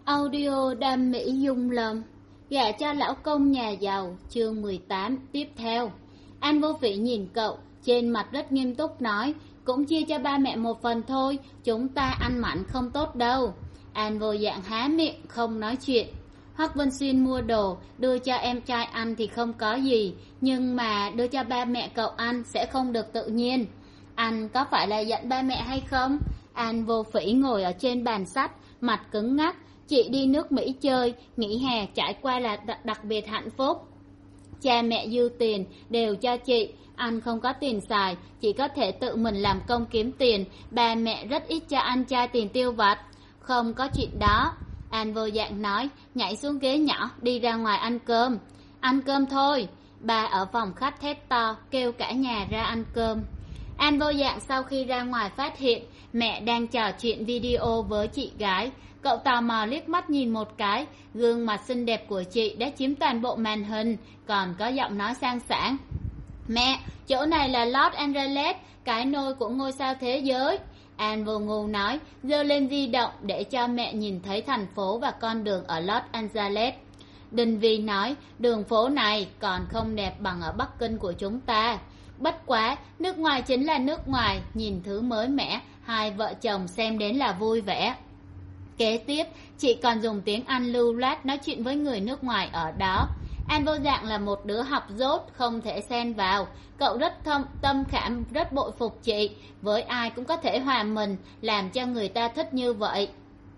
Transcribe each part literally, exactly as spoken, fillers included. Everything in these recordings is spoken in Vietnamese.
Audio đam mỹ dung lầm, gả cho lão công nhà giàu, chương mười tám tiếp theo. An Vô Phỉ nhìn cậu, trên mặt rất nghiêm túc nói, cũng chia cho ba mẹ một phần thôi, chúng ta ăn mặn không tốt đâu. An Vô Dạng há miệng, không nói chuyện. Hoắc Vân Xuyên mua đồ, đưa cho em trai ăn thì không có gì, nhưng mà đưa cho ba mẹ cậu ăn sẽ không được tự nhiên. Anh có phải là giận ba mẹ hay không? An Vô Phỉ ngồi ở trên bàn sắt, mặt cứng ngắc. Chị đi nước Mỹ chơi, nghỉ hè trải qua là đặc biệt hạnh phúc. Cha mẹ dư tiền đều cho chị, anh không có tiền xài, chỉ có thể tự mình làm công kiếm tiền. Ba mẹ rất ít cho anh trai tiền tiêu vặt. Không có chuyện đó, An Vô Dạng nói, nhảy xuống ghế nhỏ, đi ra ngoài ăn cơm. Ăn cơm thôi. Ba ở phòng khách thét to, kêu cả nhà ra ăn cơm. An Vô Dạng sau khi ra ngoài phát hiện mẹ đang trò chuyện video với chị gái. Cậu tò mò liếc mắt nhìn một cái, gương mặt xinh đẹp của chị đã chiếm toàn bộ màn hình, còn có giọng nói sang sảng. Mẹ, chỗ này là Los Angeles, cái nôi của ngôi sao thế giới. An Vô Ngu nói, giơ lên di động để cho mẹ nhìn thấy thành phố và con đường ở Los Angeles. Đinh Vi nói, đường phố này còn không đẹp bằng ở Bắc Kinh của chúng ta. Bất quá, nước ngoài chính là nước ngoài, nhìn thứ mới mẻ, hai vợ chồng xem đến là vui vẻ. Kế tiếp, chị còn dùng tiếng Anh lưu loát nói chuyện với người nước ngoài ở đó. An Vô Dạng là một đứa học dốt, không thể xen vào. Cậu rất thâm, tâm khảm, rất bội phục chị. Với ai cũng có thể hòa mình, làm cho người ta thích như vậy.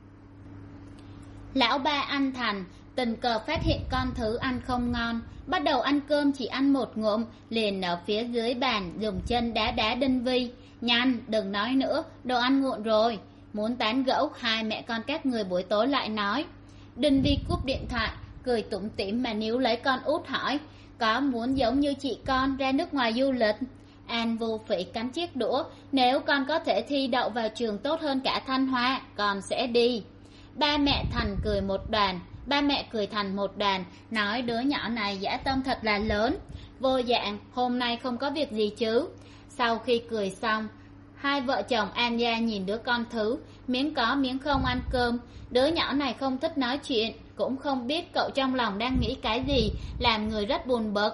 Lão ba ăn Thành, tình cờ phát hiện con thứ ăn không ngon. Bắt đầu ăn cơm chỉ ăn một ngụm, liền ở phía dưới bàn dùng chân đá đá Đinh Vi. Nhanh, đừng nói nữa, đồ ăn nguội rồi. Muốn tán gẫu, hai mẹ con các người buổi tối lại nói. Đinh Vi cúp điện thoại, cười tủm tỉm mà níu lấy con út hỏi, có muốn giống như chị con ra nước ngoài du lịch? An Vô Phỉ cắn chiếc đũa, nếu con có thể thi đậu vào trường tốt hơn cả Thanh Hoa, con sẽ đi. Ba mẹ Thành cười một đoàn, ba mẹ cười thành một đoàn, nói đứa nhỏ này dã tâm thật là lớn. Vô Dạng, hôm nay không có việc gì chứ? Sau khi cười xong, hai vợ chồng An Gia nhìn đứa con thứ, miếng có miếng không ăn cơm. Đứa nhỏ này không thích nói chuyện, cũng không biết cậu trong lòng đang nghĩ cái gì, làm người rất buồn bực.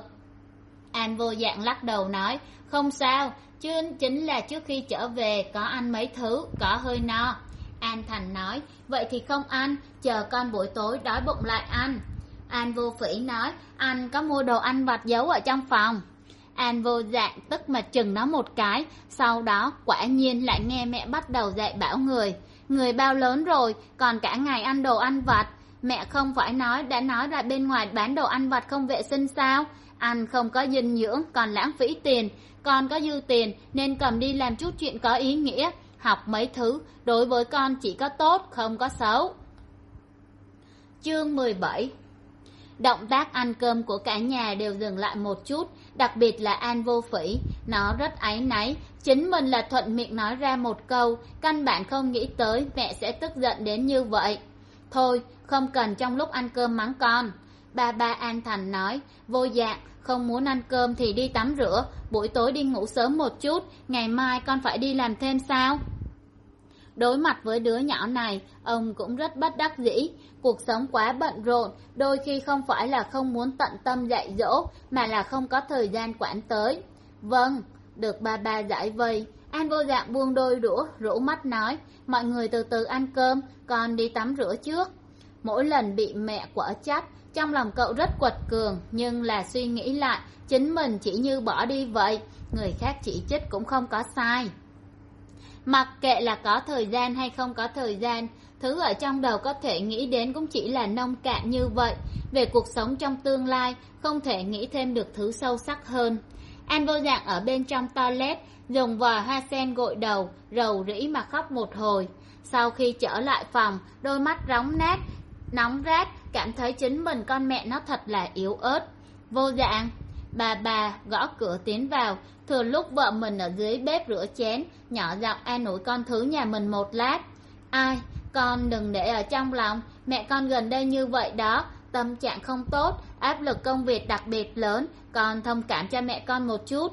An Vô Dạng lắc đầu nói, không sao, chứ chính là trước khi trở về có ăn mấy thứ, có hơi no. An Thành nói, vậy thì không ăn, chờ con buổi tối đói bụng lại ăn. An Vô Phỉ nói, anh có mua đồ ăn vặt giấu ở trong phòng. An Vô Dạng tức mà chừng nó một cái, sau đó quả nhiên lại nghe mẹ bắt đầu dạy bảo người. Người bao lớn rồi, còn cả ngày ăn đồ ăn vặt. Mẹ không phải nói đã nói ra bên ngoài bán đồ ăn vặt không vệ sinh sao? Ăn không có dinh dưỡng, còn lãng phí tiền. Con có dư tiền nên cầm đi làm chút chuyện có ý nghĩa. Học mấy thứ, đối với con chỉ có tốt, không có xấu. Chương mười bảy. Động tác ăn cơm của cả nhà đều dừng lại một chút, đặc biệt là An Vô Phỉ. Nó rất áy náy, chính mình là thuận miệng nói ra một câu, căn bản không nghĩ tới mẹ sẽ tức giận đến như vậy. Thôi, không cần trong lúc ăn cơm mắng con. Ba ba An Thành nói, Vô Dạng, không muốn ăn cơm thì đi tắm rửa, buổi tối đi ngủ sớm một chút, ngày mai con phải đi làm thêm sao? Đối mặt với đứa nhỏ này, ông cũng rất bất đắc dĩ. Cuộc sống quá bận rộn, đôi khi không phải là không muốn tận tâm dạy dỗ, mà là không có thời gian quản tới. Vâng, được ba ba giải vây. An Vô Dạng buông đôi đũa, rũ mắt nói, mọi người từ từ ăn cơm, con đi tắm rửa trước. Mỗi lần bị mẹ quở trách, trong lòng cậu rất quật cường, nhưng là suy nghĩ lại, chính mình chỉ như bỏ đi vậy, người khác chỉ trích cũng không có sai. Mặc kệ là có thời gian hay không có thời gian, thứ ở trong đầu có thể nghĩ đến cũng chỉ là nông cạn như vậy. Về cuộc sống trong tương lai, không thể nghĩ thêm được thứ sâu sắc hơn. An Vô Dạng ở bên trong toilet, dùng vòi hoa sen gội đầu, rầu rĩ mà khóc một hồi. Sau khi trở lại phòng, đôi mắt róng nát, nóng rát, cảm thấy chính mình con mẹ nó thật là yếu ớt. Vô Dạng, bà bà gõ cửa tiến vào, thừa lúc vợ mình ở dưới bếp rửa chén, nhỏ giọng an ủi con thứ nhà mình một lát. Ai, con đừng để ở trong lòng, mẹ con gần đây như vậy đó, tâm trạng không tốt, áp lực công việc đặc biệt lớn, con thông cảm cho mẹ con một chút.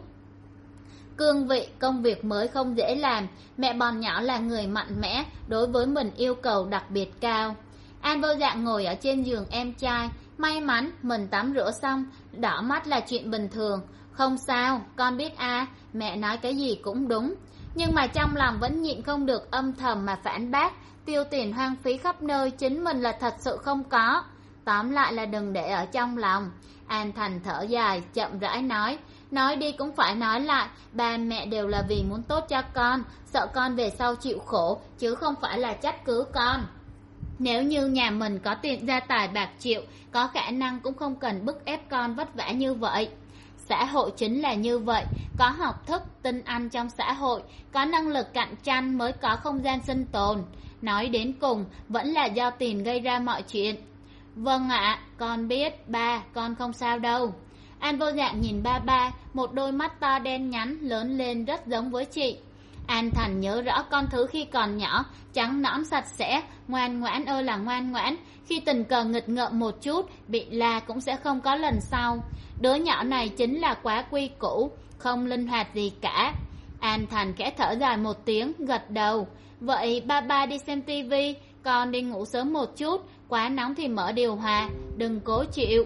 Cương vị công việc mới không dễ làm, mẹ bọn nhỏ là người mạnh mẽ, đối với mình yêu cầu đặc biệt cao. An vô dạng ngồi ở trên giường em trai. May mắn mình tắm rửa xong, đỏ mắt là chuyện bình thường. Không sao, con biết a, mẹ nói cái gì cũng đúng. Nhưng mà trong lòng vẫn nhịn không được âm thầm mà phản bác. Tiêu tiền hoang phí khắp nơi, chính mình là thật sự không có. Tóm lại là đừng để ở trong lòng. An Thành thở dài, chậm rãi nói. Nói đi cũng phải nói lại, ba mẹ đều là vì muốn tốt cho con, sợ con về sau chịu khổ, chứ không phải là trách cứ con. Nếu như nhà mình có tiền gia tài bạc triệu, có khả năng cũng không cần bức ép con vất vả như vậy. Xã hội chính là như vậy, có học thức, tinh anh trong xã hội, có năng lực cạnh tranh mới có không gian sinh tồn. Nói đến cùng, vẫn là do tiền gây ra mọi chuyện. Vâng ạ, con biết, ba, con không sao đâu. An vô dạng nhìn ba ba, một đôi mắt to đen nhánh, lớn lên rất giống với chị. An Thành nhớ rõ con thứ khi còn nhỏ, trắng nõn sạch sẽ, ngoan ngoãn ơi là ngoan ngoãn. Khi tình cờ nghịch ngợm một chút, bị la cũng sẽ không có lần sau. Đứa nhỏ này chính là quá quy củ, không linh hoạt gì cả. An Thành khẽ thở dài một tiếng, gật đầu. Vậy ba ba đi xem tivi, con đi ngủ sớm một chút, quá nóng thì mở điều hòa, đừng cố chịu.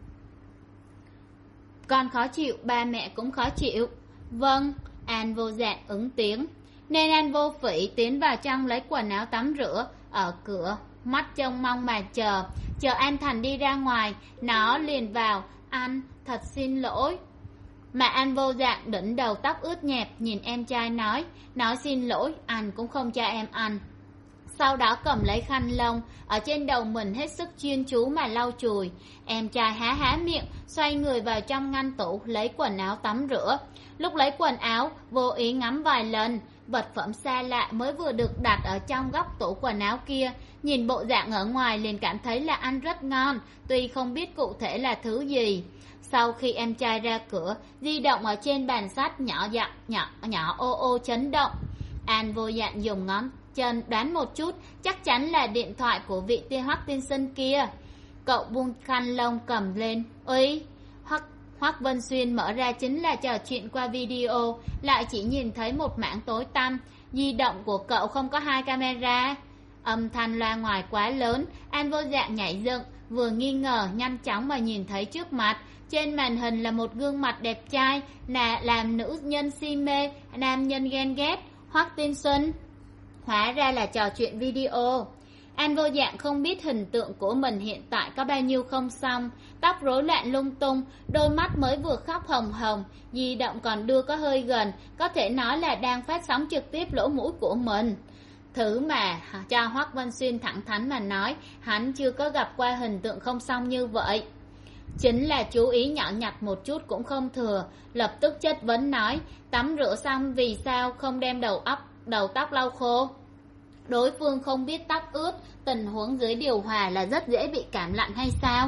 Con khó chịu, ba mẹ cũng khó chịu. Vâng, An vô dạng ứng tiếng. Nên An vô phỉ tiến vào trong lấy quần áo tắm rửa, ở cửa, mắt trông mong mà chờ. Chờ An Thành đi ra ngoài, nó liền vào. Anh, thật xin lỗi. Mà An vô dạng đỉnh đầu tóc ướt nhẹp, nhìn em trai nói. Nói xin lỗi, anh cũng không cho em ăn. Sau đó cầm lấy khăn lông, ở trên đầu mình hết sức chuyên chú mà lau chùi. Em trai há há miệng, xoay người vào trong ngăn tủ, lấy quần áo tắm rửa. Lúc lấy quần áo, vô ý ngắm vài lần. Vật phẩm xa lạ mới vừa được đặt ở trong góc tủ quần áo kia. Nhìn bộ dạng ở ngoài liền cảm thấy là ăn rất ngon, tuy không biết cụ thể là thứ gì. Sau khi em trai ra cửa, di động ở trên bàn sách nhỏ dặn, nhỏ, nhỏ ô ô chấn động. An vô dạng dùng ngón chân đoán một chút, chắc chắn là điện thoại của vị tiên Hoắc tiên sinh kia. Cậu buông khăn lông cầm lên. Ơi, Hoắc Hoắc Vân Xuyên mở ra chính là trò chuyện qua video, lại chỉ nhìn thấy một mảng tối tăm. Di động của cậu không có hai camera. Âm thanh loa ngoài quá lớn, An vô dạng nhảy dựng, vừa nghi ngờ nhanh chóng mà nhìn thấy trước mặt. Trên màn hình là một gương mặt đẹp trai, là làm nữ nhân si mê, nam nhân ghen ghét. Hoắc tiên sinh. Hóa ra là trò chuyện video. An vô dạng không biết hình tượng của mình hiện tại có bao nhiêu không xong, tóc rối loạn lung tung, đôi mắt mới vừa khóc hồng hồng, di động còn đưa có hơi gần, có thể nói là đang phát sóng trực tiếp lỗ mũi của mình. Thứ mà cho Hoắc Vân Xuyên thẳng thắn mà nói, hắn chưa có gặp qua hình tượng không xong như vậy. Chính là chú ý nhỏ nhặt một chút cũng không thừa, lập tức chất vấn nói, tắm rửa xong vì sao không đem đầu óc đầu tóc lau khô. Đối phương không biết tóc ướt, tình huống dưới điều hòa là rất dễ bị cảm lạnh hay sao?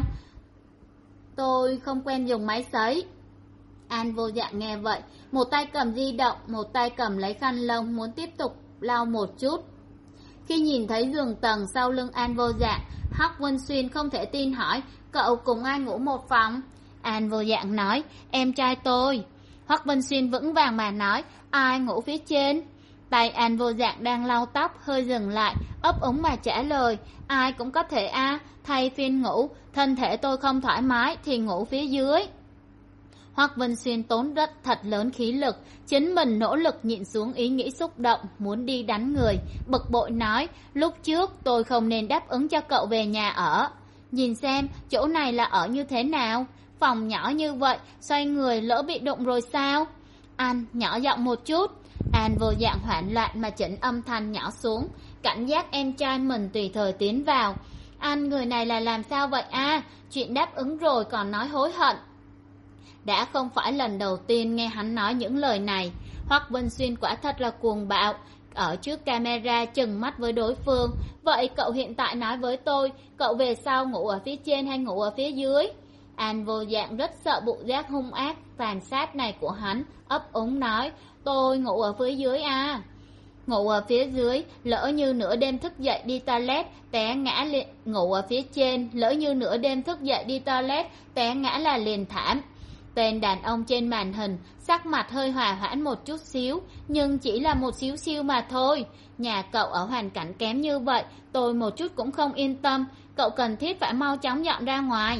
Tôi không quen dùng máy sấy. An vô dạng nghe vậy, một tay cầm di động, một tay cầm lấy khăn lông muốn tiếp tục lau một chút. Khi nhìn thấy giường tầng sau lưng An vô dạng, Hoắc Vân Xuyên không thể tin hỏi, cậu cùng ai ngủ một phòng? An vô dạng nói, em trai tôi. Hoắc Vân Xuyên vững vàng mà nói, ai ngủ phía trên? Tay An vô dạng đang lau tóc hơi dừng lại, ấp úng mà trả lời, ai cũng có thể a, à, thay phiên ngủ, thân thể tôi không thoải mái thì ngủ phía dưới. Hoắc Vân Xuyên tốn rất thật lớn khí lực, chính mình nỗ lực nhịn xuống ý nghĩ xúc động muốn đi đánh người, bực bội nói, lúc trước tôi không nên đáp ứng cho cậu về nhà ở. Nhìn xem chỗ này là ở như thế nào, phòng nhỏ như vậy, xoay người lỡ bị đụng rồi sao? An nhỏ giọng một chút. An vô dạng hoảng loạn mà chỉnh âm thanh nhỏ xuống, cảnh giác em trai mình tùy thời tiến vào. Anh người này là làm sao vậy a? À? Chuyện đáp ứng rồi còn nói hối hận. Đã không phải lần đầu tiên nghe hắn nói những lời này. Hoắc Vân Xuyên quả thật là cuồng bạo, ở trước camera chừng mắt với đối phương. Vậy cậu hiện tại nói với tôi, cậu về sau ngủ ở phía trên hay ngủ ở phía dưới? An vô dạng rất sợ bộ giác hung ác tàn sát này của hắn, ấp úng nói, tôi ngủ ở phía dưới à. Ngủ ở phía dưới, lỡ như nửa đêm thức dậy đi toilet, té ngã liền. Ngủ ở phía trên, lỡ như nửa đêm thức dậy đi toilet, té ngã là liền thảm. Tên đàn ông trên màn hình sắc mặt hơi hòa hoãn một chút xíu, nhưng chỉ là một xíu xiu mà thôi. Nhà cậu ở hoàn cảnh kém như vậy, tôi một chút cũng không yên tâm. Cậu cần thiết phải mau chóng dọn ra ngoài.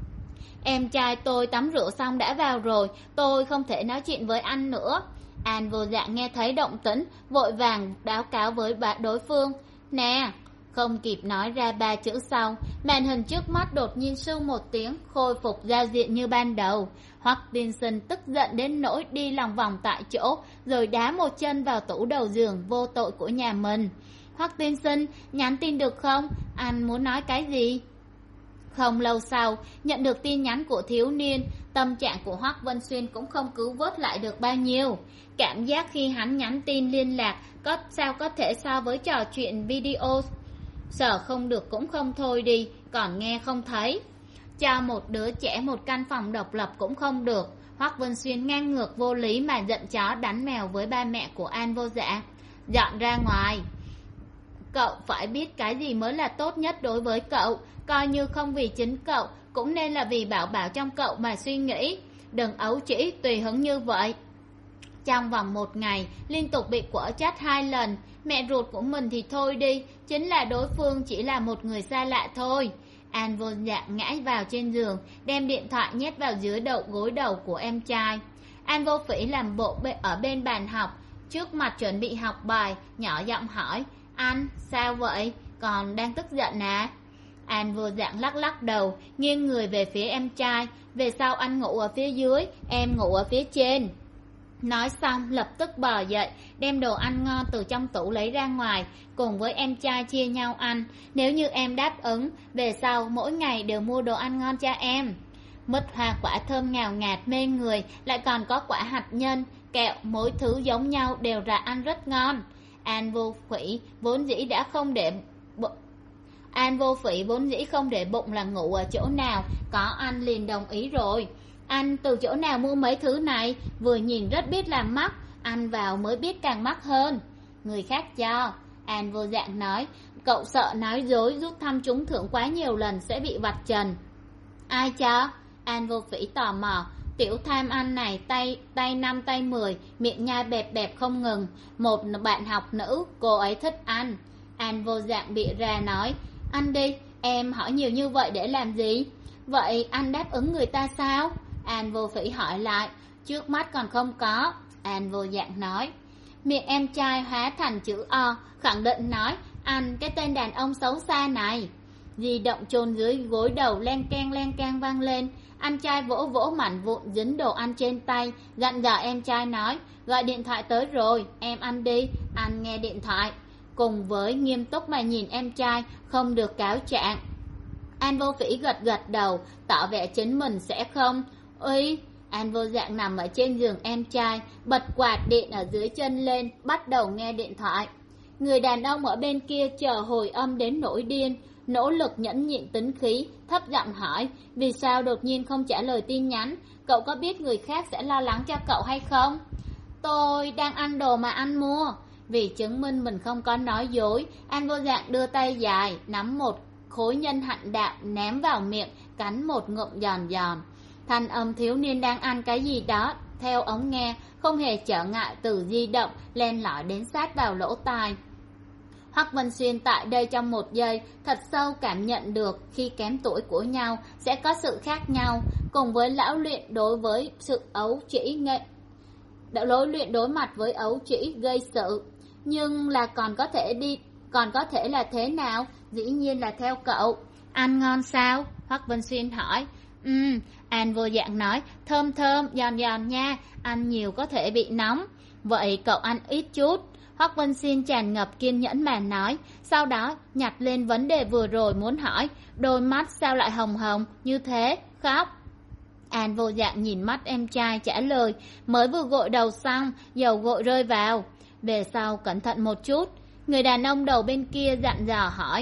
Em trai tôi tắm rửa xong đã vào rồi, tôi không thể nói chuyện với anh nữa. An Vô Dạng nghe thấy động tĩnh, vội vàng báo cáo với bạn đối phương. Nè! Không kịp nói ra ba chữ sau, màn hình trước mắt đột nhiên sưu một tiếng, khôi phục giao diện như ban đầu. Hoắc Tiên Sinh tức giận đến nỗi đi lòng vòng tại chỗ, rồi đá một chân vào tủ đầu giường vô tội của nhà mình. Hoắc Tiên Sinh, nhắn tin được không? Anh muốn nói cái gì? Không lâu sau, nhận được tin nhắn của thiếu niên, tâm trạng của Hoắc Vân Xuyên cũng không cứu vớt lại được bao nhiêu. Cảm giác khi hắn nhắn tin liên lạc, có sao có thể so với trò chuyện video. Sợ không được cũng không thôi đi, còn nghe không thấy. Cho một đứa trẻ một căn phòng độc lập cũng không được. Hoắc Vân Xuyên ngang ngược vô lý mà giận chó đánh mèo với ba mẹ của An Vô Dạng. Dọn ra ngoài. Cậu phải biết cái gì mới là tốt nhất đối với cậu. Coi như không vì chính cậu, cũng nên là vì Bảo Bảo trong cậu mà suy nghĩ. Đừng ấu trĩ tùy hứng như vậy. Trong vòng một ngày, liên tục bị quở trách hai lần. Mẹ ruột của mình thì thôi đi, chính là đối phương chỉ là một người xa lạ thôi. An Vô Dạng ngã vào trên giường, đem điện thoại nhét vào dưới đầu gối đầu của em trai. An Vô Phỉ làm bộ ở bên bàn học, trước mặt chuẩn bị học bài, nhỏ giọng hỏi. Anh, sao vậy? Còn đang tức giận à? An Vô Dạng lắc lắc đầu, nghiêng người về phía em trai. Về sau anh ngủ ở phía dưới, em ngủ ở phía trên. Nói xong lập tức bò dậy, đem đồ ăn ngon từ trong tủ lấy ra ngoài, cùng với em trai chia nhau ăn. Nếu như em đáp ứng, về sau mỗi ngày đều mua đồ ăn ngon cho em. Mứt hoa quả thơm ngào ngạt mê người, lại còn có quả hạt nhân, kẹo, mỗi thứ giống nhau đều là ăn rất ngon. An Vô Phỉ vốn dĩ đã không để bụng An Vô Phỉ vốn dĩ không để bụng là ngủ ở chỗ nào, có ăn liền đồng ý rồi. Anh từ chỗ nào mua mấy thứ này? Vừa nhìn rất biết làm mắc, ăn vào mới biết càng mắc hơn. Người khác cho. An Vô Dạng nói. Cậu sợ nói dối rút thăm trúng thưởng quá nhiều lần sẽ bị vạch trần. Ai cho? An Vô Phỉ tò mò. Tiểu tham ăn này tay tay năm tay mười, miệng nhai bẹp bẹp không ngừng. Một bạn học nữ, cô ấy thích ăn. An Vô Dạng bịa ra nói. Ăn đi, em hỏi nhiều như vậy để làm gì? Vậy anh đáp ứng người ta sao? An Vô Phỉ hỏi lại. Trước mắt còn không có. An Vô Dạng nói. Miệng em trai hóa thành chữ O, khẳng định nói. Anh, cái tên đàn ông xấu xa này. Di động chôn dưới gối đầu len keng len keng vang lên. Anh trai vỗ vỗ mảnh vụn dính đồ ăn trên tay, dặn dò em trai nói. Gọi điện thoại tới rồi, em ăn đi. Anh nghe điện thoại. Cùng với nghiêm túc mà nhìn em trai, không được cáo trạng. An Vô Phỉ gật gật đầu, tỏ vẻ chính mình sẽ không. Ui! An Vô Dạng nằm ở trên giường em trai, bật quạt điện ở dưới chân lên, bắt đầu nghe điện thoại. Người đàn ông ở bên kia chờ hồi âm đến nỗi điên, nỗ lực nhẫn nhịn tính khí, thấp giọng hỏi. Vì sao đột nhiên không trả lời tin nhắn? Cậu có biết người khác sẽ lo lắng cho cậu hay không? Tôi đang ăn đồ mà anh mua. Vì chứng minh mình không có nói dối, An Vô Dạng đưa tay dài, nắm một khối nhân hạnh đạo ném vào miệng, cắn một ngụm giòn giòn. Thanh âm thiếu niên đang ăn cái gì đó theo ống nghe, không hề trở ngại từ di động len lỏi đến sát vào lỗ tai. Hoắc Vân Xuyên tại đây trong một giây thật sâu cảm nhận được khi kém tuổi của nhau sẽ có sự khác nhau, cùng với lão luyện đối với sự ấu trĩ nghệ đã lối luyện đối mặt với ấu trĩ gây sự. Nhưng là còn có thể đi còn có thể là thế nào? Dĩ nhiên là theo cậu. Ăn ngon sao? Hoắc Vân Xuyên hỏi. Ừ, An Vô Dạng nói. Thơm thơm, giòn giòn nha, ăn nhiều có thể bị nóng. Vậy cậu ăn ít chút. Hoắc Vân Xuyên tràn ngập kiên nhẫn mà nói. Sau đó nhặt lên vấn đề vừa rồi muốn hỏi. Đôi mắt sao lại hồng hồng như thế? Khóc. An Vô Dạng nhìn mắt em trai trả lời. Mới vừa gội đầu xong, dầu gội rơi vào. Về sau cẩn thận một chút. Người đàn ông đầu bên kia dặn dò hỏi.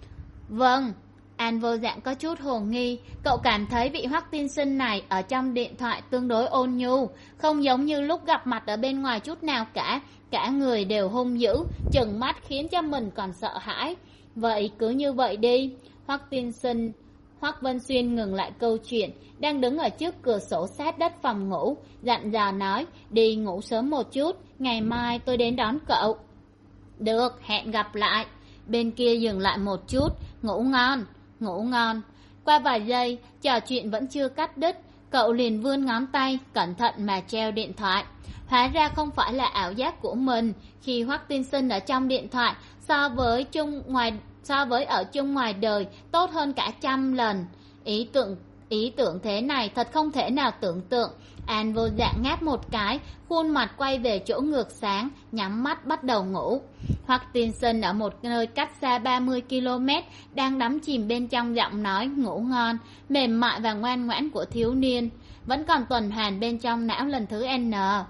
Vâng. An Vô Dạng có chút hồ nghi. Cậu cảm thấy vị Hoắc tiên sinh này ở trong điện thoại tương đối ôn nhu, không giống như lúc gặp mặt ở bên ngoài chút nào cả. Cả người đều hung dữ, trừng mắt khiến cho mình còn sợ hãi. Vậy cứ như vậy đi. Hoắc tiên sinh Hoắc Vân Xuyên ngừng lại câu chuyện, đang đứng ở trước cửa sổ sát đất phòng ngủ, dặn dò nói, đi ngủ sớm một chút, ngày mai tôi đến đón cậu. Được, hẹn gặp lại. Bên kia dừng lại một chút, ngủ ngon, ngủ ngon. Qua vài giây, trò chuyện vẫn chưa cắt đứt, cậu liền vươn ngón tay, cẩn thận mà treo điện thoại. Hóa ra không phải là ảo giác của mình, khi Hoắc Tiên Sinh ở trong điện thoại so với chung ngoài so với ở chung ngoài đời tốt hơn cả trăm lần. Ý tưởng ý tưởng thế này thật không thể nào tưởng tượng. An vô dạng ngáp một cái, khuôn mặt quay về chỗ ngược sáng, nhắm mắt bắt đầu ngủ. Hoắc Tiên Sinh ở một nơi cách xa ba mươi ki lô mét đang đắm chìm bên trong giọng nói ngủ ngon, mềm mại và ngoan ngoãn của thiếu niên, vẫn còn tuần hoàn bên trong não lần thứ N.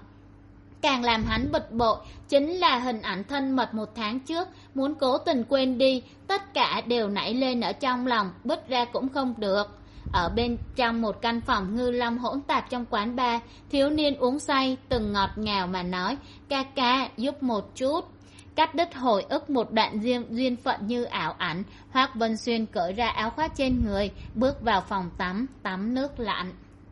Càng làm hắn bực bội chính là hình ảnh thân mật một tháng trước, muốn cố tình quên đi, tất cả đều nảy lên ở trong lòng, bứt ra cũng không được. Ở bên trong một căn phòng ngư long hỗn tạp trong quán bar, thiếu niên uống say, từng ngọt ngào mà nói, ca ca giúp một chút. Cắt đứt hồi ức một đoạn duyên, duyên phận như ảo ảnh, Hoắc Vân Xuyên cởi ra áo khoác trên người, bước vào phòng tắm, tắm nước lạnh.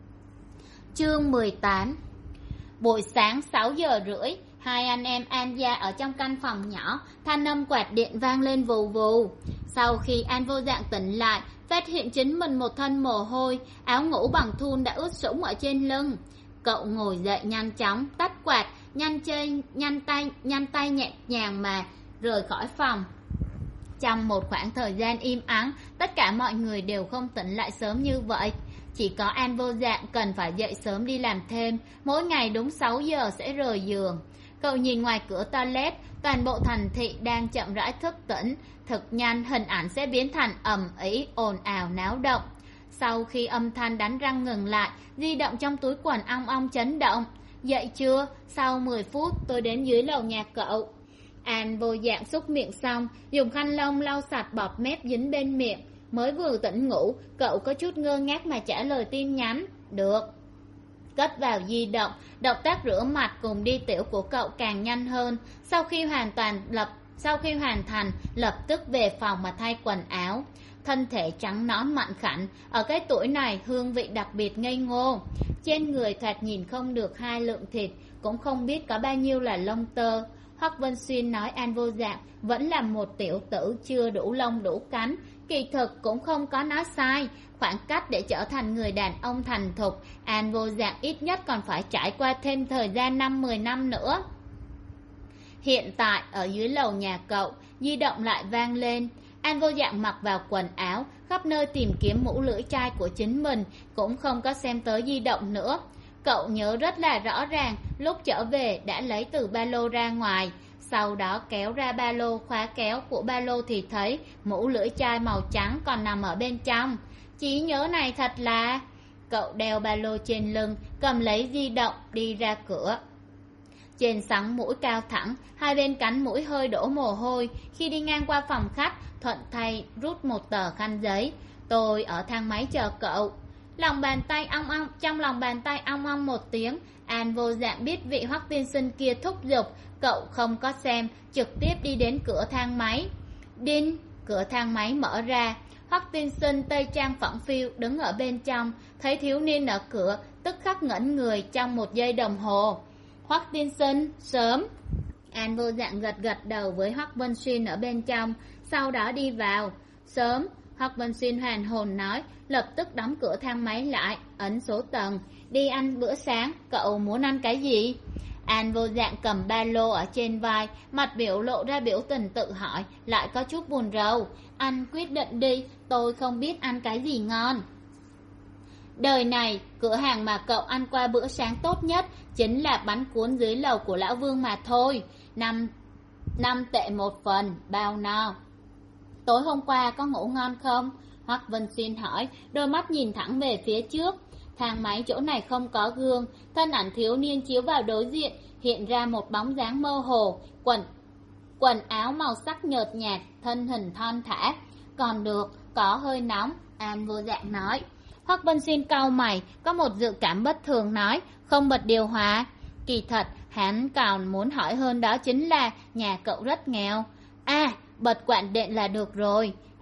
Chương mười tám. Buổi sáng sáu giờ rưỡi, hai anh em An gia ở trong căn phòng nhỏ, thanh âm quạt điện vang lên vù vù. Sau khi An vô dạng tỉnh lại, phát hiện chính mình một thân mồ hôi, áo ngủ bằng thun đã ướt sũng ở trên lưng. Cậu ngồi dậy nhanh chóng, tắt quạt, nhanh chơi, nhanh tay, nhanh tay nhẹ nhàng mà rời khỏi phòng. Trong một khoảng thời gian im ắng, tất cả mọi người đều không tỉnh lại sớm như vậy. Chỉ có An vô dạng cần phải dậy sớm đi làm thêm, mỗi ngày đúng sáu giờ sẽ rời giường. Cậu nhìn ngoài cửa toilet, toàn bộ thành thị đang chậm rãi thức tỉnh, thực nhanh hình ảnh sẽ biến thành ầm ĩ, ồn ào náo động. Sau khi âm thanh đánh răng ngừng lại, di động trong túi quần ong ong chấn động. Dậy chưa? Sau mười phút tôi đến dưới lầu nhà cậu. An vô dạng xúc miệng xong, dùng khăn lông lau sạch bọt mép dính bên miệng. Mới vừa tỉnh ngủ, cậu có chút ngơ ngác mà trả lời tin nhắn. Được. Cất vào di động, động tác rửa mặt cùng đi tiểu của cậu càng nhanh hơn. Sau khi hoàn toàn lập sau khi hoàn thành, lập tức về phòng mà thay quần áo. Thân thể trắng nõn mặn khảnh, ở cái tuổi này hương vị đặc biệt ngây ngô. Trên người thoạt nhìn không được hai lượng thịt, cũng không biết có bao nhiêu là lông tơ. Hoắc Vân Xuyên nói An vô dạng vẫn là một tiểu tử chưa đủ lông đủ cánh, kỳ thực cũng không có nói sai. Khoảng cách để trở thành người đàn ông thành thục, An vô dạng ít nhất còn phải trải qua thêm thời gian năm mười năm nữa. Hiện tại ở dưới lầu nhà cậu, di động lại vang lên. An vô dạng mặc vào quần áo, khắp nơi tìm kiếm mũ lưỡi chai của chính mình, cũng không có xem tới di động nữa. Cậu nhớ rất là rõ ràng, lúc trở về đã lấy từ ba lô ra ngoài, sau đó kéo ra ba lô, khóa kéo của ba lô thì thấy mũ lưỡi chai màu trắng còn nằm ở bên trong. Trí nhớ này thật là... Cậu đeo ba lô trên lưng, cầm lấy di động, đi ra cửa. Trên sắn mũi cao thẳng, hai bên cánh mũi hơi đổ mồ hôi. Khi đi ngang qua phòng khách, thuận tay rút một tờ khăn giấy. Tôi ở thang máy chờ cậu. Lòng bàn tay ong ong, trong lòng bàn tay ong ong một tiếng. An vô dạng biết vị Hoắc tiên sinh kia thúc giục, cậu không có xem, trực tiếp đi đến cửa thang máy. Đinh, cửa thang máy mở ra. Hoắc tiên sinh tây trang phẳng phiu đứng ở bên trong, thấy thiếu niên ở cửa, tức khắc ngẩn người trong một giây đồng hồ. Hoắc tiên sinh, sớm. An vô dạng gật gật đầu với Hoắc Vân Xuyên ở bên trong, sau đó đi vào. Sớm. Hoắc Vân Xuyên hoàn hồn nói, lập tức đóng cửa thang máy lại, ấn số tầng. Đi ăn bữa sáng, cậu muốn ăn cái gì? An vô dạng cầm ba lô ở trên vai, mặt biểu lộ ra biểu tình tự hỏi, lại có chút buồn rầu. Anh quyết định đi, tôi không biết ăn cái gì ngon. Đời này, cửa hàng mà cậu ăn qua bữa sáng tốt nhất chính là bánh cuốn dưới lầu của lão Vương mà thôi. Năm, năm tệ một phần, bao no. Tối hôm qua có ngủ ngon không? Hoắc Vân Xuyên hỏi, đôi mắt nhìn thẳng về phía trước. Thang máy chỗ này không có gương, thân ảnh thiếu niên chiếu vào đối diện, hiện ra một bóng dáng mơ hồ, quần quần áo màu sắc nhợt nhạt, thân hình thon thả. Còn được, có hơi nóng, An vô dạng nói. Hoắc Vân Xuyên cau mày, có một dự cảm bất thường nói, không bật điều hòa. Kỳ thật, hắn còn muốn hỏi hơn, đó chính là nhà cậu rất nghèo. À, bật quạt điện là được rồi.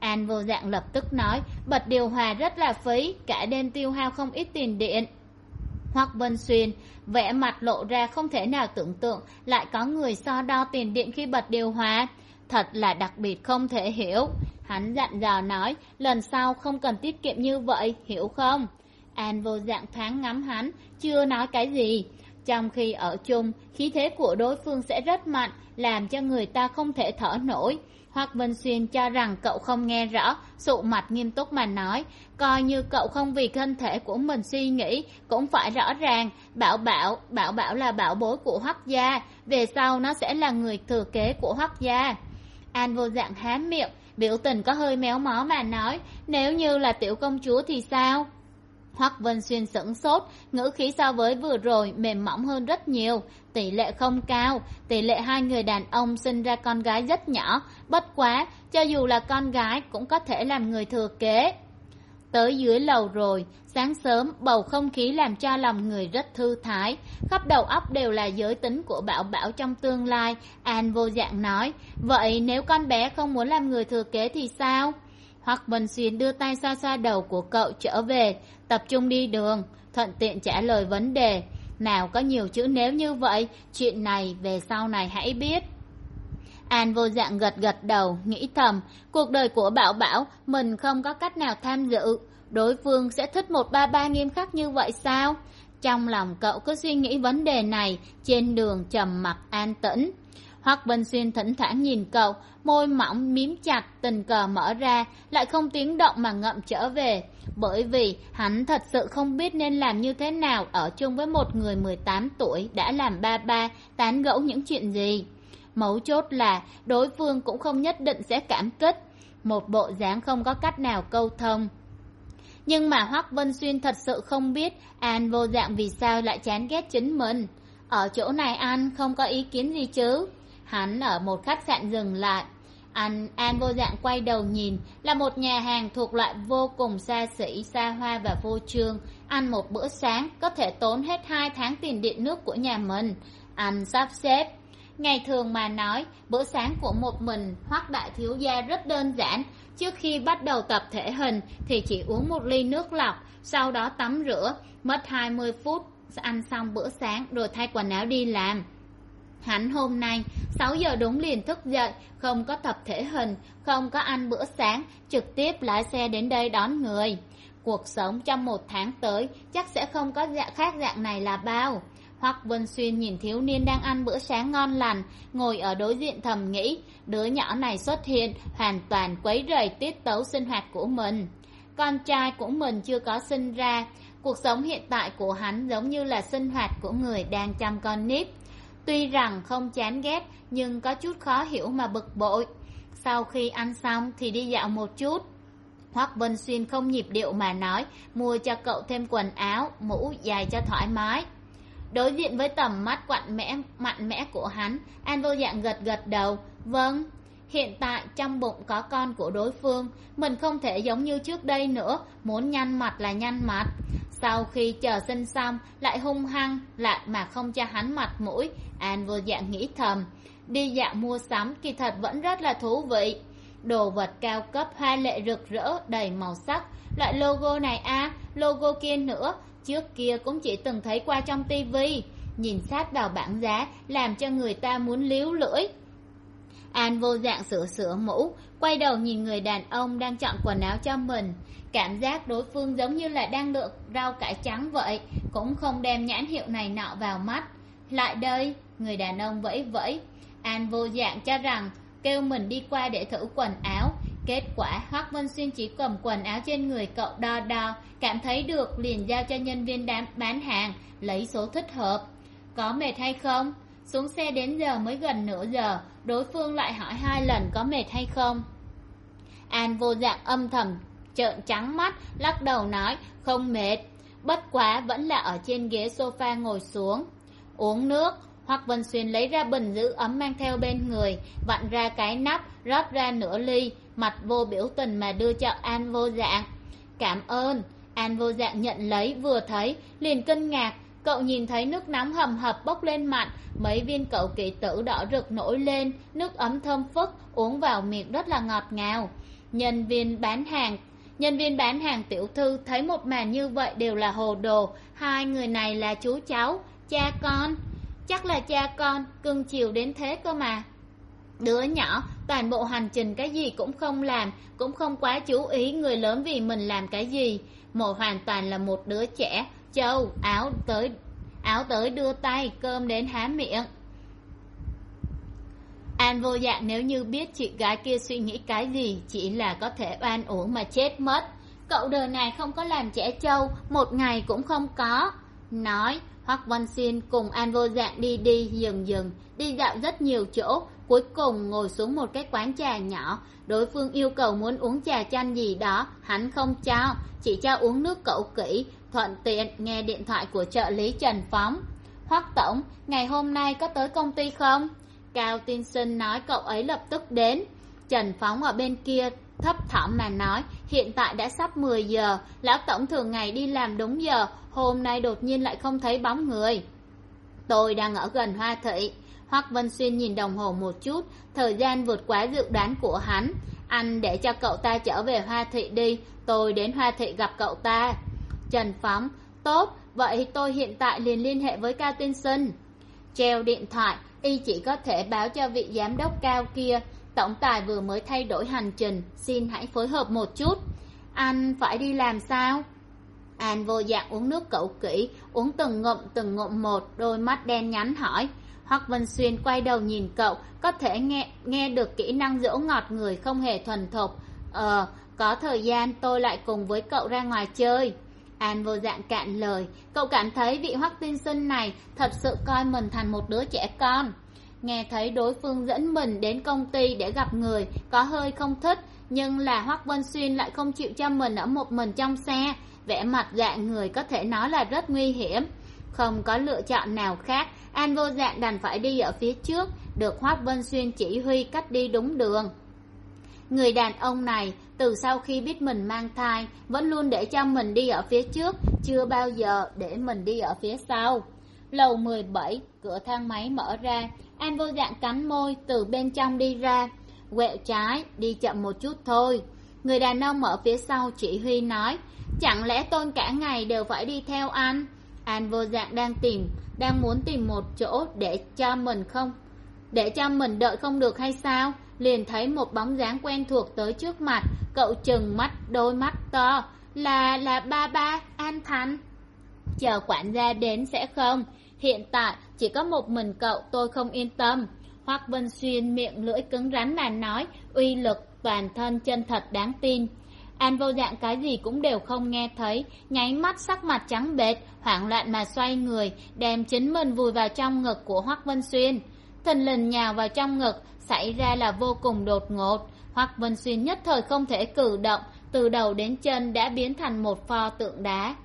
An Vô Dạng lập tức nói, bật điều hòa rất là phí, cả đêm tiêu hao không ít tiền điện. Hoắc Vân Xuyên vẻ mặt lộ ra không thể nào tưởng tượng lại có người so đo tiền điện khi bật điều hòa, thật là đặc biệt không thể hiểu. Hắn dặn dò nói, lần sau không cần tiết kiệm như vậy, hiểu không? An Vô Dạng thoáng ngắm hắn, chưa nói cái gì. Trong khi ở chung, khí thế của đối phương sẽ rất mạnh, làm cho người ta không thể thở nổi. Hoắc Vân Xuyên cho rằng cậu không nghe rõ, sụ mặt nghiêm túc mà nói, coi như cậu không vì thân thể của mình suy nghĩ, cũng phải rõ ràng, Bảo Bảo, Bảo Bảo là bảo bối của Hoắc gia, về sau nó sẽ là người thừa kế của Hoắc gia. An Vô Dạng há miệng, biểu tình có hơi méo mó mà nói, nếu như là tiểu công chúa thì sao? Hoắc Vân Xuyên sững sốt, ngữ khí so với vừa rồi mềm mỏng hơn rất nhiều, tỷ lệ không cao, tỷ lệ hai người đàn ông sinh ra con gái rất nhỏ, bất quá, cho dù là con gái cũng có thể làm người thừa kế. Tới dưới lầu rồi, sáng sớm bầu không khí làm cho lòng người rất thư thái, khắp đầu óc đều là giới tính của Bảo Bảo trong tương lai. An Vô Dạng nói, vậy nếu con bé không muốn làm người thừa kế thì sao? Hoắc Vân Xuyên đưa tay xoa xoa đầu của cậu, trở về, tập trung đi đường, thuận tiện trả lời vấn đề. Nào có nhiều chữ nếu như vậy, chuyện này về sau này hãy biết. An Vô Dạng gật gật đầu, nghĩ thầm, cuộc đời của Bảo Bảo mình không có cách nào tham dự, đối phương sẽ thích một ba ba nghiêm khắc như vậy sao? Trong lòng cậu cứ suy nghĩ vấn đề này, trên đường trầm mặc an tĩnh. Hoắc Vân Xuyên thỉnh thoảng nhìn cậu, môi mỏng mím chặt, tình cờ mở ra, lại không tiếng động mà ngậm trở về. Bởi vì hắn thật sự không biết nên làm như thế nào ở chung với một người mười tám tuổi đã làm ba ba, tán gẫu những chuyện gì. Mấu chốt là đối phương cũng không nhất định sẽ cảm kích, một bộ dáng không có cách nào câu thông. Nhưng mà Hoắc Vân Xuyên thật sự không biết An Vô Dạng vì sao lại chán ghét chính mình. Ở chỗ này anh không có ý kiến gì chứ? Hắn ở một khách sạn dừng lại. Anh An Vô Dạng quay đầu nhìn, là một nhà hàng thuộc loại vô cùng xa xỉ, xa hoa và vô trương. Ăn một bữa sáng có thể tốn hết hai tháng tiền điện nước của nhà mình. Anh sắp xếp. Ngày thường mà nói, bữa sáng của một mình Hoắc đại thiếu gia rất đơn giản. Trước khi bắt đầu tập thể hình thì chỉ uống một ly nước lọc, sau đó tắm rửa, mất hai mươi phút ăn xong bữa sáng rồi thay quần áo đi làm. Hắn hôm nay sáu giờ đúng liền thức dậy, không có tập thể hình, không có ăn bữa sáng, trực tiếp lái xe đến đây đón người. Cuộc sống trong một tháng tới chắc sẽ không có dạng khác dạng này là bao. Hoắc Vân Xuyên nhìn thiếu niên đang ăn bữa sáng ngon lành, ngồi ở đối diện thầm nghĩ, đứa nhỏ này xuất hiện hoàn toàn quấy rầy tiết tấu sinh hoạt của mình. Con trai của mình chưa có sinh ra, cuộc sống hiện tại của hắn giống như là sinh hoạt của người đang chăm con nít. Tuy rằng không chán ghét nhưng có chút khó hiểu mà bực bội. Sau khi ăn xong thì đi dạo một chút. Hoắc Vân Xuyên không nhịp điệu mà nói, mua cho cậu thêm quần áo, mũ dài cho thoải mái. Đối diện với tầm mắt quặn mẽ, mạnh mẽ của hắn, An Vô Dạng gật gật đầu, vâng. Hiện tại trong bụng có con của đối phương, mình không thể giống như trước đây nữa, muốn nhăn mặt là nhăn mặt. Sau khi chờ sinh xong, lại hung hăng, lại mà không cho hắn mặt mũi, An Vô Dạng nghĩ thầm. Đi dạo mua sắm kỳ thật vẫn rất là thú vị. Đồ vật cao cấp hoa lệ rực rỡ, đầy màu sắc. Loại logo này a, logo kia nữa, trước kia cũng chỉ từng thấy qua trong tivi. Nhìn sát vào bảng giá, làm cho người ta muốn líu lưỡi. An Vô Dạng sửa sửa mũ, quay đầu nhìn người đàn ông đang chọn quần áo cho mình. Cảm giác đối phương giống như là đang lựa rau cải trắng vậy, cũng không đem nhãn hiệu này nọ vào mắt. Lại đây, người đàn ông vẫy vẫy. An Vô Dạng cho rằng kêu mình đi qua để thử quần áo. Kết quả Hoắc Vân Xuyên chỉ cầm quần áo trên người cậu đo đo, cảm thấy được liền giao cho nhân viên đám bán hàng, lấy số thích hợp. Có mệt hay không? Xuống xe đến giờ mới gần nửa giờ, đối phương lại hỏi hai lần có mệt hay không. An Vô Dạng âm thầm trợn trắng mắt, lắc đầu nói không mệt. Bất quá vẫn là ở trên ghế sofa ngồi xuống. Uống nước. Hoắc Vân Xuyên lấy ra bình giữ ấm mang theo bên người, vặn ra cái nắp, rót ra nửa ly, mặt vô biểu tình mà đưa cho An Vô Dạng. Cảm ơn. An Vô Dạng nhận lấy, vừa thấy liền kinh ngạc. Cậu nhìn thấy nước nóng hầm hập bốc lên mặt, mấy viên cậu kỷ tử đỏ rực nổi lên, nước ấm thơm phức, uống vào miệng rất là ngọt ngào. Nhân viên bán hàng nhân viên bán hàng tiểu thư thấy một màn như vậy đều là hồ đồ. Hai người này là chú cháu, cha con? Chắc là cha con, cưng chiều đến thế cơ mà. Đứa nhỏ toàn bộ hành trình cái gì cũng không làm, cũng không quá chú ý người lớn vì mình làm cái gì. Một hoàn toàn là một đứa trẻ, châu áo tới áo tới đưa tay, cơm đến há miệng. An Vô Dạng nếu như biết chị gái kia suy nghĩ cái gì, chỉ là có thể oan uổng mà chết mất. Cậu đời này không có làm trẻ trâu, một ngày cũng không có. Nói, Hoắc Văn Xuyên cùng An Vô Dạng đi đi dừng dừng, đi dạo rất nhiều chỗ, cuối cùng ngồi xuống một cái quán trà nhỏ. Đối phương yêu cầu muốn uống trà chanh gì đó, hắn không cho, chỉ cho uống nước cẩu kỹ, thuận tiện nghe điện thoại của trợ lý Trần Phóng. Hoắc tổng, ngày hôm nay có tới công ty không? Cao tiên sinh nói cậu ấy lập tức đến. Trần Phóng ở bên kia thấp thỏm mà nói, hiện tại đã sắp mười giờ, lão tổng thường ngày đi làm đúng giờ, hôm nay đột nhiên lại không thấy bóng người. Tôi đang ở gần Hoa Thị. Hoắc Vân Xuyên nhìn đồng hồ một chút, thời gian vượt quá dự đoán của hắn. Anh để cho cậu ta trở về Hoa Thị đi, tôi đến Hoa Thị gặp cậu ta. Trần Phóng, tốt, vậy tôi hiện tại liền liên hệ với Cao tiên sinh. Treo điện thoại, y chỉ có thể báo cho vị giám đốc Cao kia, tổng tài vừa mới thay đổi hành trình, xin hãy phối hợp một chút. Anh phải đi làm sao? An Vô Dạng uống nước cẩu kỹ, uống từng ngụm từng ngụm một, đôi mắt đen nhánh hỏi. Hoắc Vân Xuyên quay đầu nhìn cậu, có thể nghe nghe được kỹ năng dỗ ngọt người không hề thuần thục. Ờ, có thời gian tôi lại cùng với cậu ra ngoài chơi. An Vô Dạng cạn lời, cậu cảm thấy vị Hoắc tiên sinh này thật sự coi mình thành một đứa trẻ con. Nghe thấy đối phương dẫn mình đến công ty để gặp người, có hơi không thích, nhưng là Hoắc Vân Xuyên lại không chịu cho mình ở một mình trong xe, vẻ mặt dạng người có thể nói là rất nguy hiểm. Không có lựa chọn nào khác, An Vô Dạng đành phải đi ở phía trước, được Hoắc Vân Xuyên chỉ huy cách đi đúng đường. Người đàn ông này từ sau khi biết mình mang thai vẫn luôn để cho mình đi ở phía trước, chưa bao giờ để mình đi ở phía sau. Lầu mười bảy, cửa thang máy mở ra, An Vô Dạng cắn môi từ bên trong đi ra. Quẹo trái, đi chậm một chút thôi. Người đàn ông ở phía sau chỉ huy nói, chẳng lẽ tôi cả ngày đều phải đi theo anh? An Vô Dạng đang tìm, đang muốn tìm một chỗ để cho mình không, để cho mình đợi không được hay sao? Liền thấy một bóng dáng quen thuộc tới trước mặt, cậu trừng mắt, đôi mắt to, là là ba ba, An Thành. Chờ quản gia đến sẽ không? Hiện tại chỉ có một mình cậu, tôi không yên tâm. Hoắc Vân Xuyên miệng lưỡi cứng rắn mà nói, uy lực toàn thân chân thật đáng tin. An Vô Dạng cái gì cũng đều không nghe thấy, nháy mắt sắc mặt trắng bệch, hoảng loạn mà xoay người, đem chính mình vùi vào trong ngực của Hoắc Vân Xuyên. Thình lình nhào vào trong ngực, xảy ra là vô cùng đột ngột. Hoắc Vân Xuyên nhất thời không thể cử động, từ đầu đến chân đã biến thành một pho tượng đá.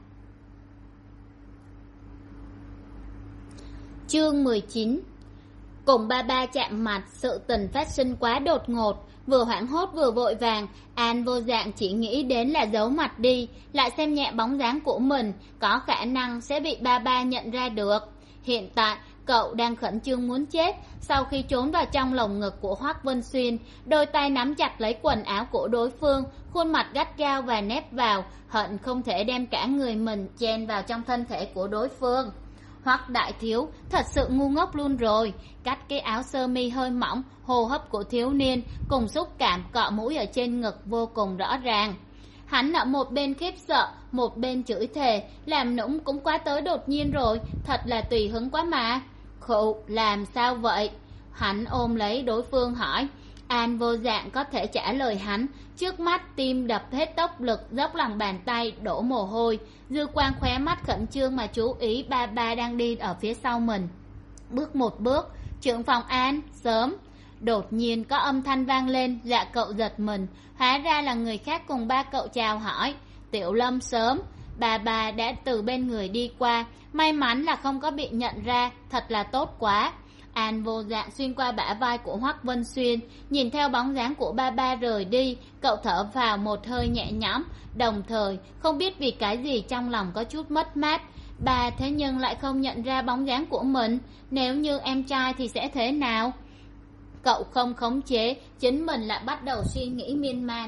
Chương mười chín. Cùng ba ba chạm mặt, sự tình phát sinh quá đột ngột, vừa hoảng hốt vừa vội vàng. An Vô Dạng chỉ nghĩ đến là giấu mặt đi, lại xem nhẹ bóng dáng của mình, có khả năng sẽ bị ba ba nhận ra được. Hiện tại cậu đang khẩn trương muốn chết. Sau khi trốn vào trong lồng ngực của Hoắc Vân Xuyên, đôi tay nắm chặt lấy quần áo của đối phương, khuôn mặt gắt gao và nép vào, hận không thể đem cả người mình chen vào trong thân thể của đối phương. Hoắc đại thiếu thật sự ngu ngốc luôn rồi. Cắt cái áo sơ mi hơi mỏng, hô hấp của thiếu niên cùng xúc cảm cọ mũi ở trên ngực vô cùng rõ ràng. Hắn ở một bên khiếp sợ, một bên chửi thề, làm nũng cũng quá tới đột nhiên rồi, thật là tùy hứng quá mà. Khụ, làm sao vậy? Hắn ôm lấy đối phương hỏi. An Vô Dạng có thể trả lời hắn, trước mắt tim đập hết tốc lực, dốc lòng bàn tay đổ mồ hôi, dư quang khóe mắt khẩn trương mà chú ý ba ba đang đi ở phía sau mình. Bước một bước, trưởng phòng An, sớm. Đột nhiên có âm thanh vang lên, dạ cậu giật mình, hóa ra là người khác cùng ba cậu chào hỏi. Tiểu Lâm sớm. Bà bà đã từ bên người đi qua, may mắn là không có bị nhận ra, thật là tốt quá. An Vô Dạng xuyên qua bả vai của Hoắc Vân Xuyên, nhìn theo bóng dáng của ba ba rời đi, cậu thở vào một hơi nhẹ nhõm, đồng thời không biết vì cái gì trong lòng có chút mất mát. Bà thế nhưng lại không nhận ra bóng dáng của mình, nếu như em trai thì sẽ thế nào? Cậu không khống chế, chính mình lại bắt đầu suy nghĩ miên man.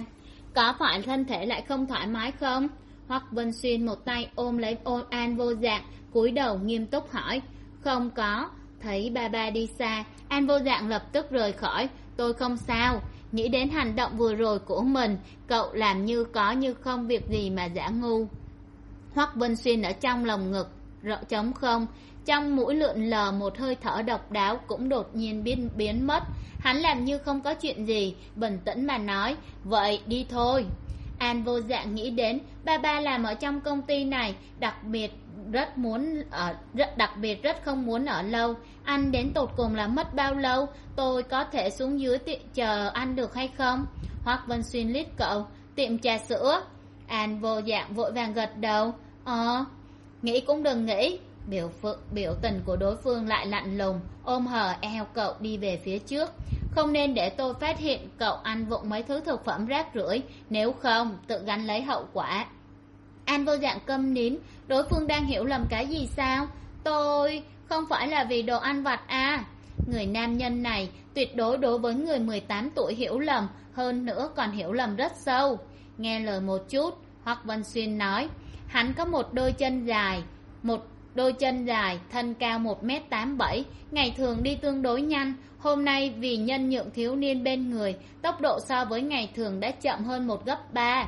Có phải thân thể lại không thoải mái không? Hoắc Vân Xuyên một tay ôm lấy ôn An Vô Dạng, cúi đầu nghiêm túc hỏi. Không có. Thấy ba ba đi xa, An Vô Dạng lập tức rời khỏi. Tôi không sao. Nghĩ đến hành động vừa rồi của mình, cậu làm như có như không việc gì mà giả ngu. Hoắc Vân Xuyên ở trong lồng ngực rỡ trống không, trong mũi lượn lờ một hơi thở độc đáo cũng đột nhiên biến biến mất. Hắn làm như không có chuyện gì, bình tĩnh mà nói, vậy đi thôi. An Vô Dạng nghĩ đến ba ba làm ở trong công ty này, đặc biệt rất muốn ở rất đặc biệt rất không muốn ở lâu. Anh đến tột cùng là mất bao lâu? Tôi có thể xuống dưới tiệm chờ anh được hay không? Hoắc Vân Xuyên liếc cậu. Tiệm trà sữa. An Vô Dạng vội vàng gật đầu. Ờ, nghĩ cũng đừng nghĩ. Biểu phượng, biểu tình của đối phương lại lạnh lùng, ôm hờ eo cậu đi về phía trước. Không nên để tôi phát hiện cậu ăn vụng mấy thứ thực phẩm rác rưởi, nếu không tự gánh lấy hậu quả. An Vô Dạng câm nín. Đối phương đang hiểu lầm cái gì sao? Tôi không phải là vì đồ ăn vặt à? Người nam nhân này tuyệt đối đối với người mười tám tuổi hiểu lầm, hơn nữa còn hiểu lầm rất sâu. Nghe lời một chút, Hoắc Vân Xuyên nói, hắn có một đôi chân dài, một đôi chân dài, thân cao một mét tám bảy, ngày thường đi tương đối nhanh. Hôm nay vì nhân nhượng thiếu niên bên người, tốc độ so với ngày thường đã chậm hơn một gấp ba.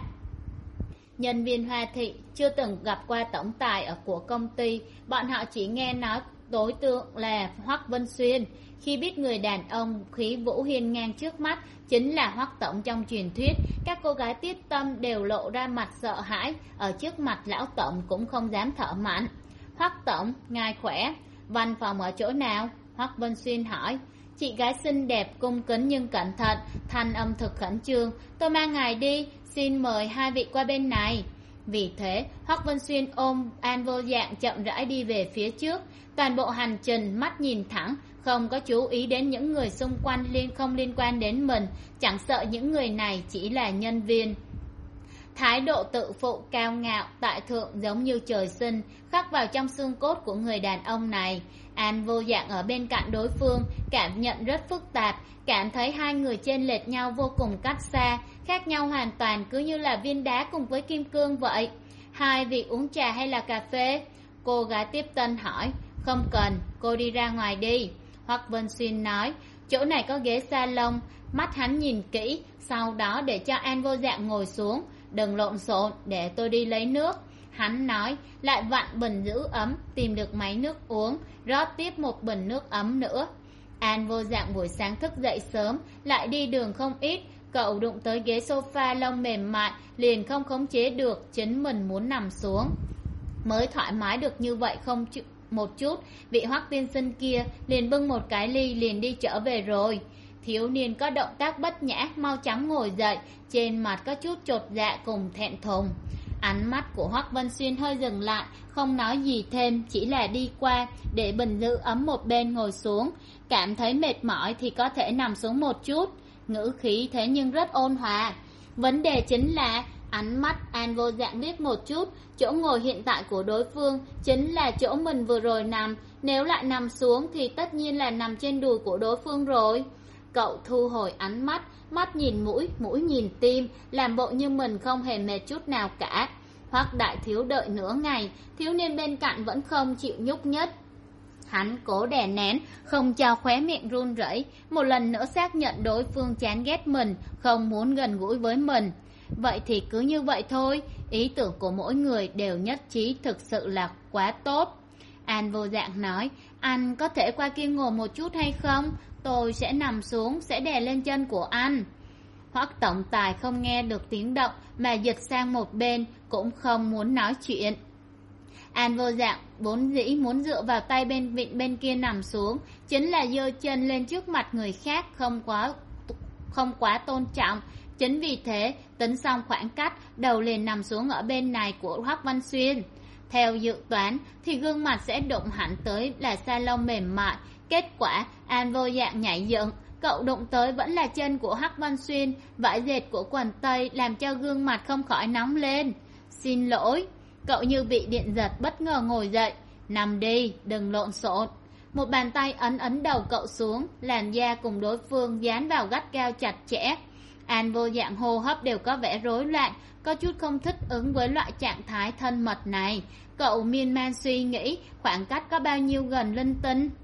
Nhân viên Hoa Thị chưa từng gặp qua tổng tài ở của công ty, bọn họ chỉ nghe nói đối tượng là Hoắc Vân Xuyên. Khi biết người đàn ông khí vũ hiên ngang trước mắt chính là Hoắc tổng trong truyền thuyết, các cô gái tiết tâm đều lộ ra mặt sợ hãi, ở trước mặt lão tổng cũng không dám thở mạnh. Hoắc tổng, ngài khỏe, văn phòng ở chỗ nào? Hoắc Vân Xuyên hỏi. Chị gái xinh đẹp cung kính nhưng cẩn thận, thanh âm thực khẩn trương. Tôi mang ngài đi, xin mời hai vị qua bên này. Vì thế, Hoắc Vân Xuyên ôm An Vô Dạng chậm rãi đi về phía trước. Toàn bộ hành trình mắt nhìn thẳng, không có chú ý đến những người xung quanh liên không liên quan đến mình, chẳng sợ những người này chỉ là nhân viên. Thái độ tự phụ cao ngạo tại thượng giống như trời sinh, khắc vào trong xương cốt của người đàn ông này. An Vô Dạng ở bên cạnh đối phương, cảm nhận rất phức tạp, cảm thấy hai người chênh lệch nhau vô cùng cách xa, khác nhau hoàn toàn, cứ như là viên đá cùng với kim cương vậy. Hai vị uống trà hay là cà phê? Cô gái tiếp tân hỏi. Không cần, cô đi ra ngoài đi. Hoắc Vân Xuyên nói. Chỗ này có ghế salon. Mắt hắn nhìn kỹ, sau đó để cho An Vô Dạng ngồi xuống. Đừng lộn xộn, để tôi đi lấy nước. Hắn nói, lại vặn bình giữ ấm, tìm được máy nước uống, rót tiếp một bình nước ấm nữa. An Vô Dạng buổi sáng thức dậy sớm, lại đi đường không ít, cậu đụng tới ghế sofa lông mềm mại, liền không khống chế được, chính mình muốn nằm xuống. Mới thoải mái được như vậy không chịu một chút, vị Hoắc tiên sinh kia liền bưng một cái ly liền đi trở về rồi. Thiếu niên có động tác bất nhã, mau chóng ngồi dậy, trên mặt có chút chột dạ cùng thẹn thùng. Ánh mắt của Hoắc Vân Xuyên hơi dừng lại, không nói gì thêm, chỉ là đi qua để bình giữ ấm một bên ngồi xuống. Cảm thấy mệt mỏi thì có thể nằm xuống một chút. Ngữ khí thế nhưng rất ôn hòa. Vấn đề chính là ánh mắt An Vô Dạng liếc một chút, chỗ ngồi hiện tại của đối phương chính là chỗ mình vừa rồi nằm, nếu lại nằm xuống thì tất nhiên là nằm trên đùi của đối phương rồi. Cậu thu hồi ánh mắt, mắt nhìn mũi, mũi nhìn tim, làm bộ như mình không hề mệt chút nào cả. Hoắc đại thiếu đợi nửa ngày, thiếu niên bên cạnh vẫn không chịu nhúc nhích. Hắn cố đè nén, không cho khóe miệng run rẩy, một lần nữa xác nhận đối phương chán ghét mình, không muốn gần gũi với mình. Vậy thì cứ như vậy thôi, ý tưởng của mỗi người đều nhất trí, thực sự là quá tốt. An Vô Dạng nói, anh có thể qua kia ngồi một chút hay không? Tôi sẽ nằm xuống, sẽ đè lên chân của anh. Hoắc tổng tài không nghe được tiếng động mà dịch sang một bên, cũng không muốn nói chuyện. An Vô Dạng vốn dĩ muốn dựa vào tay bên vịn bên kia nằm xuống, chính là giơ chân lên trước mặt người khác, không quá không quá tôn trọng. Chính vì thế, tính xong khoảng cách, đầu liền nằm xuống ở bên này của Hoắc Văn Xuyên. Theo dự toán thì gương mặt sẽ đụng hẳn tới là salon mềm mại. Kết quả An Vô Dạng nhảy dựng, cậu đụng tới vẫn là chân của Hoắc Văn Xuyên. Vải dệt của quần tây làm cho gương mặt không khỏi nóng lên. Xin lỗi. Cậu như bị điện giật bất ngờ ngồi dậy. Nằm đi, đừng lộn xộn. Một bàn tay ấn ấn đầu cậu xuống, làn da cùng đối phương dán vào gắt gao chặt chẽ. An vô dạng hô hấp đều có vẻ rối loạn, có chút không thích ứng với loại trạng thái thân mật này. Cậu miên man suy nghĩ khoảng cách có bao nhiêu gần linh tinh.